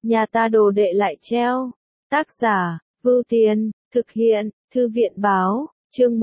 nhà ta đồ đệ lại treo. Tác giả, Vưu Tiên, thực hiện, Thư viện báo, chương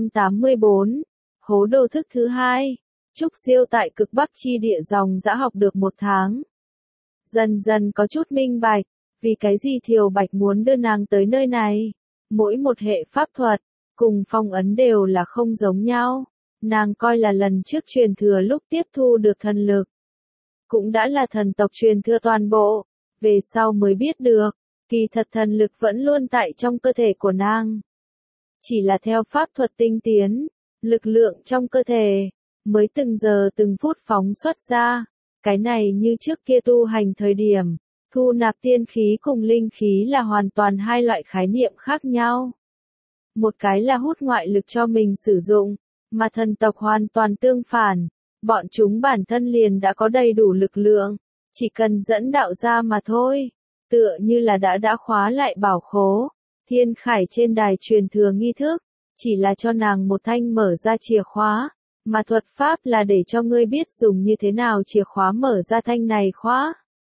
184, hố đô thức thứ hai. Trúc Siêu tại cực Bắc chi địa dòng dã học được 1 tháng. Dần dần có chút minh bạch, vì cái gì Thiều Bạch muốn đưa nàng tới nơi này. Mỗi một hệ pháp thuật, cùng phong ấn đều là không giống nhau. Nàng coi là lần trước truyền thừa lúc tiếp thu được thần lực. Cũng đã là thần tộc truyền thừa toàn bộ, về sau mới biết được, kỳ thật thần lực vẫn luôn tại trong cơ thể của nàng. Chỉ là theo pháp thuật tinh tiến, lực lượng trong cơ thể, mới từng giờ từng phút phóng xuất ra. Cái này như trước kia tu hành thời điểm, thu nạp tiên khí cùng linh khí là hoàn toàn hai loại khái niệm khác nhau. Một cái là hút ngoại lực cho mình sử dụng, mà thần tộc hoàn toàn tương phản, bọn chúng bản thân liền đã có đầy đủ lực lượng, chỉ cần dẫn đạo ra mà thôi. Tựa như là đã khóa lại bảo khố, Thiên Khải trên đài truyền thừa nghi thức, chỉ là cho nàng một thanh mở ra chìa khóa, mà thuật pháp là để cho ngươi biết dùng như thế nào chìa khóa mở ra thanh này khóa.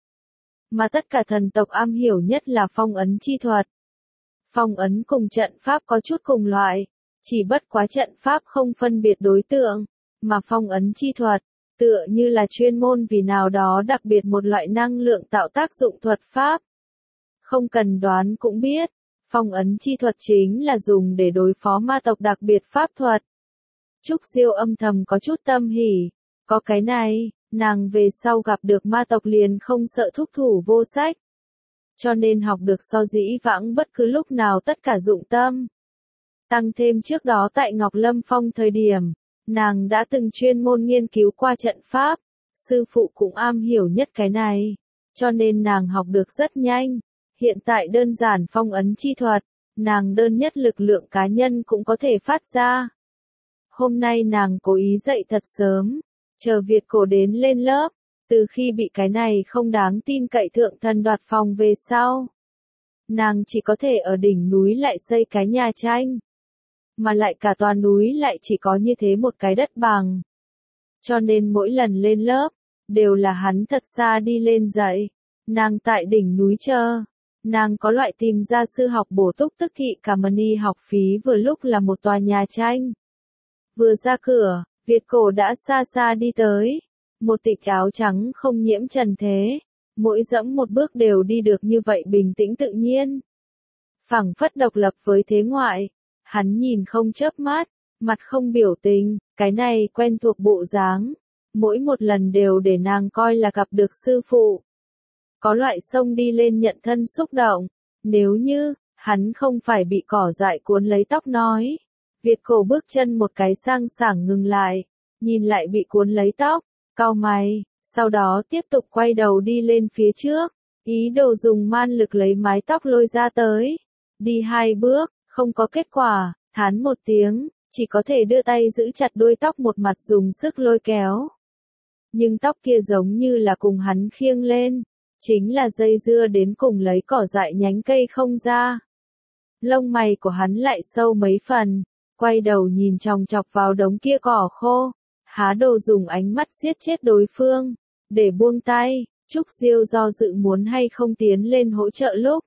Mà tất cả thần tộc am hiểu nhất là phong ấn chi thuật. Phong ấn cùng trận pháp có chút cùng loại, chỉ bất quá trận pháp không phân biệt đối tượng, mà phong ấn chi thuật, tựa như là chuyên môn vì nào đó đặc biệt một loại năng lượng tạo tác dụng thuật pháp. Không cần đoán cũng biết, phong ấn chi thuật chính là dùng để đối phó ma tộc đặc biệt pháp thuật. Trúc Siêu âm thầm có chút tâm hỉ, có cái này, nàng về sau gặp được ma tộc liền không sợ thúc thủ vô sách. Cho nên học được so dĩ vãng bất cứ lúc nào tất cả dụng tâm. Tăng thêm trước đó tại Ngọc Lâm Phong thời điểm, nàng đã từng chuyên môn nghiên cứu qua trận pháp, sư phụ cũng am hiểu nhất cái này, cho nên nàng học được rất nhanh. Hiện tại đơn giản phong ấn chi thuật, nàng đơn nhất lực lượng cá nhân cũng có thể phát ra. Hôm nay nàng cố ý dậy thật sớm, chờ Việt Cổ đến lên lớp, từ khi bị cái này không đáng tin cậy thượng thần đoạt phòng về sau. Nàng chỉ có thể ở đỉnh núi lại xây cái nhà tranh. Mà lại cả toàn núi lại chỉ có như thế một cái đất bằng. Cho nên mỗi lần lên lớp, đều là hắn thật xa đi lên dạy. Nàng tại đỉnh núi chờ. Nàng có loại tìm ra sư học bổ túc tức thị cả money học phí vừa lúc là một tòa nhà tranh. Vừa ra cửa, Việt Cổ đã xa xa đi tới. Một tịch áo trắng không nhiễm trần thế. Mỗi dẫm một bước đều đi được như vậy bình tĩnh tự nhiên. Phảng phất độc lập với thế ngoại. Hắn nhìn không chớp mắt, mặt không biểu tình, cái này quen thuộc bộ dáng. Mỗi một lần đều để nàng coi là gặp được sư phụ. Có loại sông đi lên nhận thân xúc động. Nếu như, hắn không phải bị cỏ dại cuốn lấy tóc nói. Việt Cổ bước chân một cái sang sảng ngừng lại, nhìn lại bị cuốn lấy tóc, cau mày, sau đó tiếp tục quay đầu đi lên phía trước, ý đồ dùng man lực lấy mái tóc lôi ra tới. Đi 2 bước, không có kết quả, thán một tiếng, chỉ có thể đưa tay giữ chặt đuôi tóc một mặt dùng sức lôi kéo. Nhưng tóc kia giống như là cùng hắn khiêng lên, chính là dây dưa đến cùng lấy cỏ dại nhánh cây không ra. Lông mày của hắn lại sâu mấy phần, quay đầu nhìn chòng chọc vào đống kia cỏ khô, há đồ dùng ánh mắt giết chết đối phương, để buông tay. Trúc Siêu do dự muốn hay không tiến lên hỗ trợ lúc.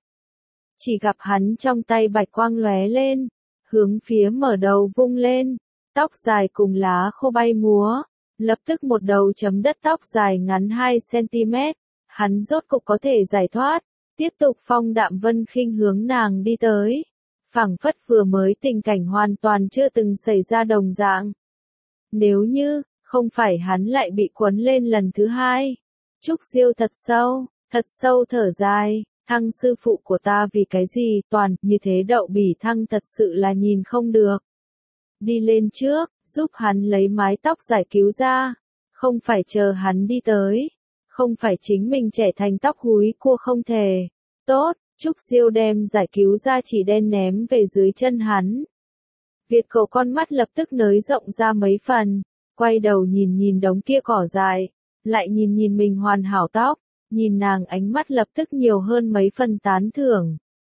Chỉ gặp hắn trong tay bạch quang lóe lên, hướng phía mở đầu vung lên, tóc dài cùng lá khô bay múa, lập tức một đầu chấm đất tóc dài ngắn 2 cm, hắn rốt cục có thể giải thoát, tiếp tục phong đạm vân khinh hướng nàng đi tới, phảng phất vừa mới tình cảnh hoàn toàn chưa từng xảy ra đồng dạng. Nếu như, không phải hắn lại bị cuốn lên lần thứ hai. Trúc Siêu thật sâu thở dài. Thăng sư phụ của ta vì cái gì toàn như thế đậu bỉ thăng thật sự là nhìn không được. Đi lên trước, giúp hắn lấy mái tóc giải cứu ra. Không phải chờ hắn đi tới. Không phải chính mình trẻ thành tóc húi cua không thể. Tốt, Trúc Siêu đem giải cứu ra chỉ đen ném về dưới chân hắn. Việt Cổ con mắt lập tức nới rộng ra mấy phần. Quay đầu nhìn đống kia cỏ dại. Lại nhìn mình hoàn hảo tóc. Nhìn nàng ánh mắt lập tức nhiều hơn mấy phần tán thưởng.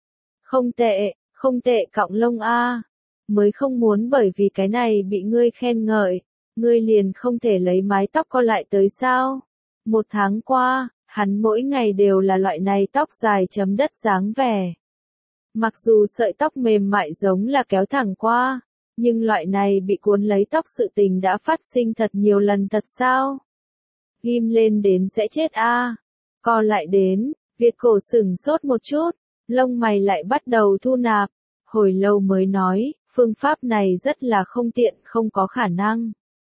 Không tệ cọng lông a. Mới không muốn bởi vì cái này bị ngươi khen ngợi, ngươi liền không thể lấy mái tóc co lại tới sao? 1 tháng qua, Hắn mỗi ngày đều là loại này tóc dài chấm đất dáng vẻ. Mặc dù sợi tóc mềm mại giống là kéo thẳng qua, nhưng loại này bị cuốn lấy tóc sự tình đã phát sinh thật nhiều lần thật sao? Ghim lên đến sẽ chết a. Co lại đến, Việt cổ sửng sốt một chút, lông mày lại bắt đầu thu nạp, hồi lâu mới nói, phương pháp này rất là không tiện, không có khả năng.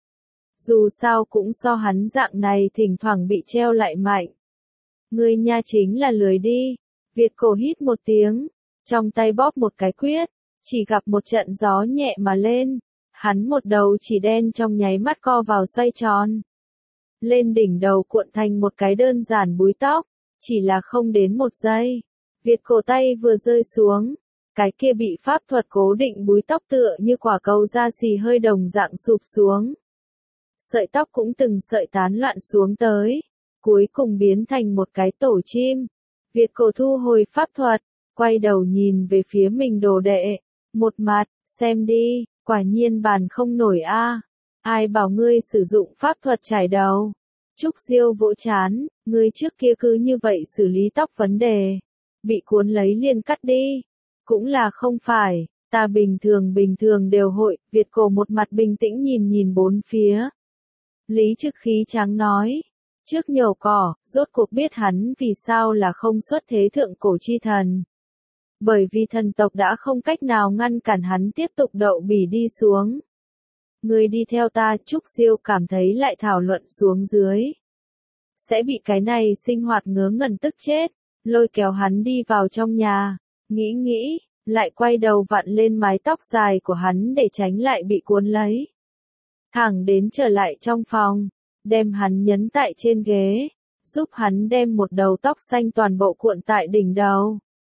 Dù sao cũng so hắn dạng này thỉnh thoảng bị treo lại mạnh. Ngươi nha chính là lười đi. Việt cổ hít một tiếng, trong tay bóp một cái quyết, chỉ gặp một trận gió nhẹ mà lên, hắn một đầu chỉ đen trong nháy mắt co vào xoay tròn. Lên đỉnh đầu cuộn thành một cái đơn giản búi tóc, chỉ là không đến một giây. Việt cổ tay vừa rơi xuống, cái kia bị pháp thuật cố định búi tóc tựa như quả cầu da xì hơi đồng dạng sụp xuống. Sợi tóc cũng từng sợi tán loạn xuống tới, cuối cùng biến thành một cái tổ chim. Việt cổ thu hồi pháp thuật, quay đầu nhìn về phía mình đồ đệ, một mặt, xem đi, quả nhiên bàn không nổi a. Ai bảo ngươi sử dụng pháp thuật chải đầu? Trúc Diêu vỗ chán, ngươi trước kia cứ như vậy xử lý tóc vấn đề, bị cuốn lấy liền cắt đi. Cũng là không phải, ta bình thường đều hội. Việt cổ một mặt bình tĩnh nhìn nhìn bốn phía. Lý Trực khí tráng nói, trước nhổ cỏ, rốt cuộc biết hắn vì sao là không xuất thế thượng cổ chi thần. Bởi vì thần tộc đã không cách nào ngăn cản hắn tiếp tục đậu bỉ đi xuống. Người đi theo ta. Trúc Diêu cảm thấy lại thảo luận xuống dưới. Sẽ bị cái này sinh hoạt ngớ ngẩn tức chết, lôi kéo hắn đi vào trong nhà, nghĩ, lại quay đầu vặn lên mái tóc dài của hắn để tránh lại bị cuốn lấy. Thẳng đến trở lại trong phòng, đem hắn nhấn tại trên ghế, giúp hắn đem một đầu tóc xanh toàn bộ cuộn tại đỉnh đầu.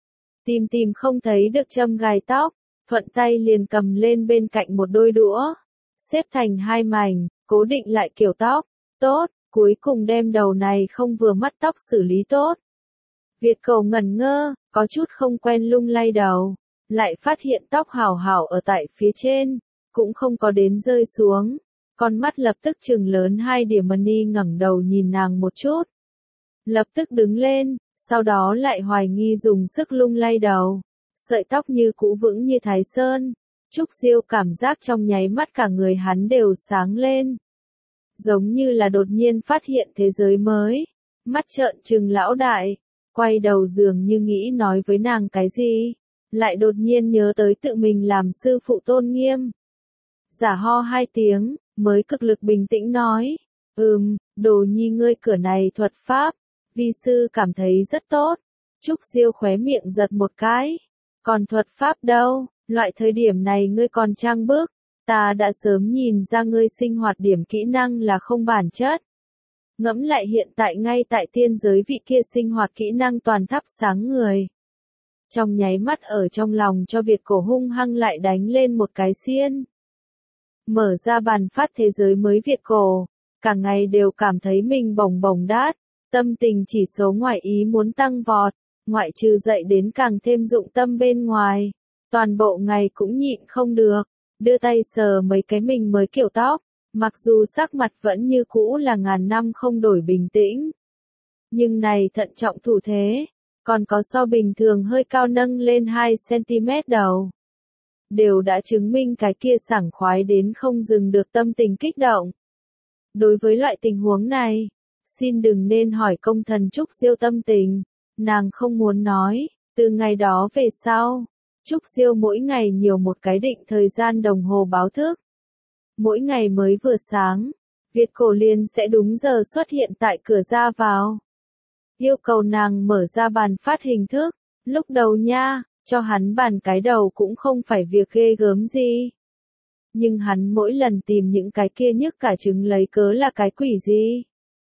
Tìm không thấy được châm gài tóc, thuận tay liền cầm lên bên cạnh một đôi đũa, xếp thành hai mảnh, cố định lại kiểu tóc. Tốt, cuối cùng đem đầu này không vừa mắt tóc xử lý tốt. Việt cổ ngẩn ngơ, có chút không quen lung lay đầu, lại phát hiện tóc hảo hảo ở tại phía trên, cũng không có đến rơi xuống. Con mắt lập tức trừng lớn hai điểm mani ngẩng đầu nhìn nàng một chút. Lập tức đứng lên, sau đó lại hoài nghi dùng sức lung lay đầu. Sợi tóc như cũ vững như Thái Sơn. Trúc Diêu cảm giác trong nháy mắt cả người hắn đều sáng lên. Giống như là đột nhiên phát hiện thế giới mới. Mắt trợn trừng lão đại, quay đầu dường như nghĩ nói với nàng cái gì. Lại đột nhiên nhớ tới tự mình làm sư phụ tôn nghiêm. Giả ho hai tiếng, mới cực lực bình tĩnh nói. Đồ nhi ngươi cửa này thuật pháp, vi sư cảm thấy rất tốt. Trúc Diêu khóe miệng giật một cái. Còn thuật pháp đâu, loại thời điểm này ngươi còn trang bức. Ta đã sớm nhìn ra ngươi sinh hoạt điểm kỹ năng là không bản chất. Ngẫm lại hiện tại ngay tại tiên giới vị kia sinh hoạt kỹ năng toàn thắp sáng người. Trong nháy mắt ở trong lòng cho Việt cổ hung hăng lại đánh lên một cái xiên. Mở ra bàn phát thế giới mới Việt cổ, cả ngày đều cảm thấy mình bồng bồng đát, tâm tình chỉ số ngoại ý muốn tăng vọt, ngoại trừ dậy đến càng thêm dụng tâm bên ngoài, toàn bộ ngày cũng nhịn không được, đưa tay sờ mấy cái mình mới kiểu tóc, mặc dù sắc mặt vẫn như cũ là ngàn năm không đổi bình tĩnh. Nhưng này thận trọng thủ thế, còn có so bình thường hơi cao nâng lên 2 cm đầu. Đều đã chứng minh cái kia sảng khoái đến không dừng được tâm tình kích động. Đối với loại tình huống này, xin đừng nên hỏi công thần Trúc Diêu tâm tình, nàng không muốn nói, từ ngày đó về sau, Trúc Diêu mỗi ngày nhiều một cái định thời gian đồng hồ báo thức. Mỗi ngày mới vừa sáng, Việt cổ liền sẽ đúng giờ xuất hiện tại cửa ra vào. Yêu cầu nàng mở ra bàn phát hình thức, lúc đầu nha. Cho hắn bàn cái đầu cũng không phải việc ghê gớm gì. Nhưng hắn mỗi lần tìm những cái kia nhức cả trứng lấy cớ là cái quỷ gì.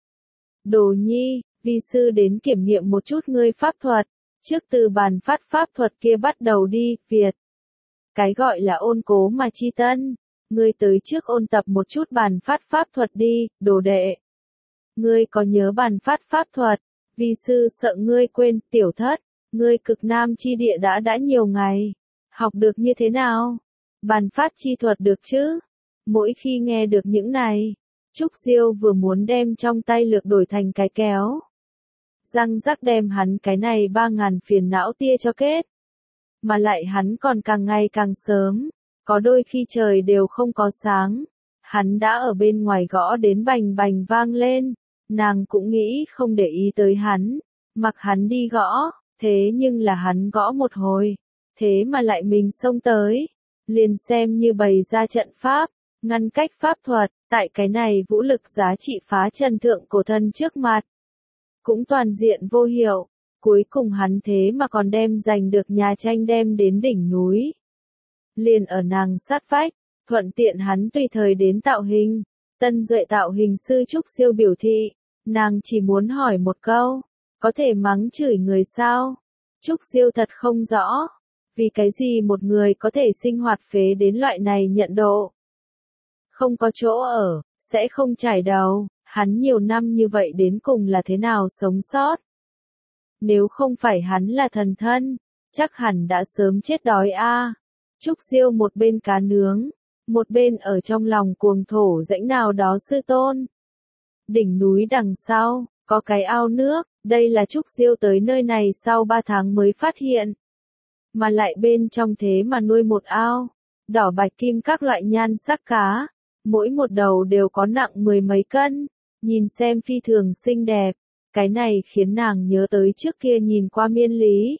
Đồ nhi, vi sư đến kiểm nghiệm một chút ngươi pháp thuật, trước từ bàn phát pháp thuật kia bắt đầu đi, Việt. Cái gọi là ôn cố mà chi tân, ngươi tới trước ôn tập một chút bàn phát pháp thuật đi, đồ đệ. Ngươi có nhớ bàn phát pháp thuật, vi sư sợ ngươi quên, tiểu thất. Ngươi cực nam chi địa đã nhiều ngày. Học được như thế nào? Bàn phát chi thuật được chứ? Mỗi khi nghe được những này, Trúc Diêu vừa muốn đem trong tay lược đổi thành cái kéo. răng rắc đem hắn cái này 3.000 phiền não tia cho kết. Mà lại hắn còn càng ngày càng sớm, có đôi khi trời đều không có sáng, hắn đã ở bên ngoài gõ đến bành bành vang lên, nàng cũng nghĩ không để ý tới hắn, mặc hắn đi gõ, thế nhưng là hắn gõ một hồi, thế mà lại mình xông tới, liền xem như bày ra trận pháp, ngăn cách pháp thuật, tại cái này vũ lực giá trị phá trần thượng cổ thân trước mặt. Cũng toàn diện vô hiệu, cuối cùng hắn thế mà còn đem giành được nhà tranh đem đến đỉnh núi. Liền ở nàng sát vách, thuận tiện hắn tùy thời đến tạo hình, Tân Duệ tạo hình sư Trúc Siêu biểu thị, nàng chỉ muốn hỏi một câu, có thể mắng chửi người sao? Trúc Siêu thật không rõ, vì cái gì một người có thể sinh hoạt phế đến loại này nhận độ. Không có chỗ ở, sẽ không trải đầu, hắn nhiều năm như vậy đến cùng là thế nào sống sót? Nếu không phải hắn là thần thân, chắc hẳn đã sớm chết đói a. Trúc Siêu một bên cá nướng, một bên ở trong lòng cuồng thổ dãnh nào đó sư tôn. Đỉnh núi đằng sau, có cái ao nước, đây là Trúc Siêu tới nơi này sau 3 tháng mới phát hiện. Mà lại bên trong thế mà nuôi một ao, đỏ bạch kim các loại nhan sắc cá, mỗi một đầu đều có nặng 10 mấy cân, nhìn xem phi thường xinh đẹp, cái này khiến nàng nhớ tới trước kia nhìn qua miên lý.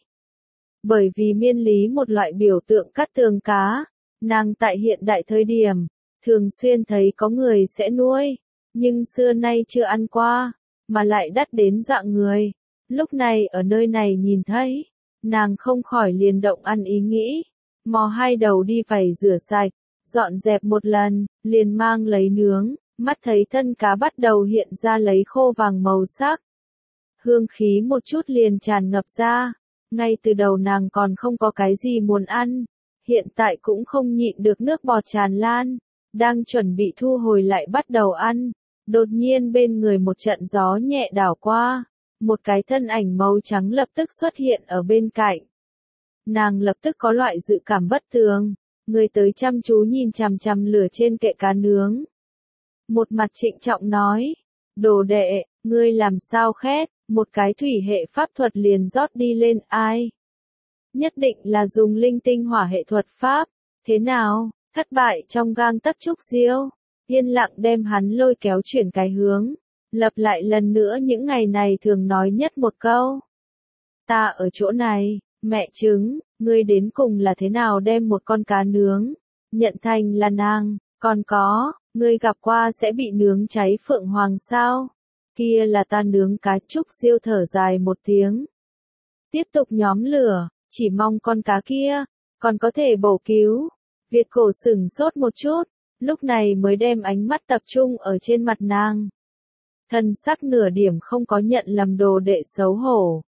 Bởi vì miên lý một loại biểu tượng cắt tường cá, nàng tại hiện đại thời điểm, thường xuyên thấy có người sẽ nuôi, nhưng xưa nay chưa ăn qua, mà lại đắt đến dạng người. Lúc này ở nơi này nhìn thấy, nàng không khỏi liền động ăn ý nghĩ, mò hai đầu đi vẩy rửa sạch, dọn dẹp một lần, liền mang lấy nướng, mắt thấy thân cá bắt đầu hiện ra lấy khô vàng màu sắc. Hương khí một chút liền tràn ngập ra, ngay từ đầu nàng còn không có cái gì muốn ăn, hiện tại cũng không nhịn được nước bọt tràn lan, đang chuẩn bị thu hồi lại bắt đầu ăn, đột nhiên bên người một trận gió nhẹ đảo qua, một cái thân ảnh màu trắng lập tức xuất hiện ở bên cạnh. Nàng lập tức có loại dự cảm bất thường, người tới chăm chú nhìn chằm chằm lửa trên kệ cá nướng. Một mặt trịnh trọng nói, đồ đệ, ngươi làm sao khét, một cái thủy hệ pháp thuật liền rót đi lên ai. Nhất định là dùng linh tinh hỏa hệ thuật pháp, thế nào, thất bại trong gang tấc Trúc Siêu, yên lặng đem hắn lôi kéo chuyển cái hướng, lặp lại lần nữa những ngày này thường nói nhất một câu. Ta ở chỗ này, mẹ trứng, ngươi đến cùng là thế nào đem một con cá nướng, nhận thành là nàng, còn có, ngươi gặp qua sẽ bị nướng cháy phượng hoàng sao? Kia là ta nướng cá. Trúc Siêu thở dài một tiếng. Tiếp tục nhóm lửa, chỉ mong con cá kia, còn có thể bổ cứu. Việt cổ sửng sốt một chút, lúc này mới đem ánh mắt tập trung ở trên mặt nàng. Thần sắc nửa điểm không có nhận lầm đồ đệ xấu hổ.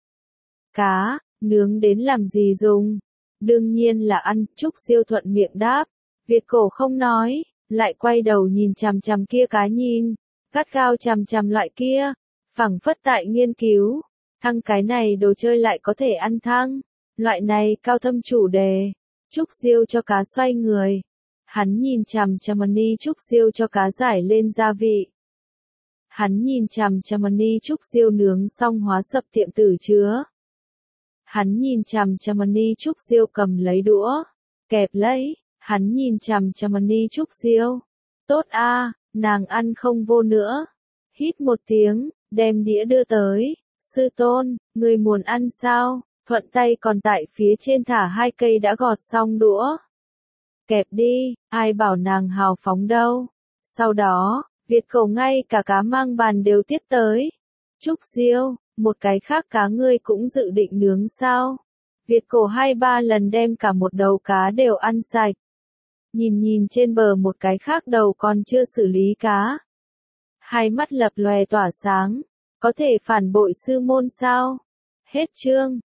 Cá, nướng đến làm gì dùng? Đương nhiên là ăn. Trúc Siêu thuận miệng đáp. Việt cổ không nói, lại quay đầu nhìn chằm chằm kia cá nhìn, gắt gao chằm chằm loại kia, phảng phất tại nghiên cứu, thăng cái này đồ chơi lại có thể ăn thăng, loại này cao thâm chủ đề. Trúc Siêu cho cá xoay người, hắn nhìn chằm chằm ni Trúc Siêu cho cá giải lên gia vị. Hắn nhìn chằm chằm ni Trúc Siêu nướng xong hóa sập tiệm tử chứa. Hắn nhìn chằm chằm ni Trúc Siêu cầm lấy đũa, kẹp lấy. Hắn nhìn chằm chằm ni Trúc Siêu. Tốt a, nàng ăn không vô nữa. Hít một tiếng, đem đĩa đưa tới. Sư tôn, người muốn ăn sao? Thuận tay còn tại phía trên thả 2 cây đã gọt xong đũa. Kẹp đi, ai bảo nàng hào phóng đâu. Sau đó, Việt cổ ngay cả cá mang bàn đều tiếp tới. Trúc Siêu, một cái khác cá ngươi cũng dự định nướng sao? Việt cổ 2-3 lần đem cả một đầu cá đều ăn sạch. Nhìn trên bờ một cái khác đầu còn chưa xử lý cá. Hai mắt lập lòe tỏa sáng, có thể phản bội sư môn sao? Hết chương.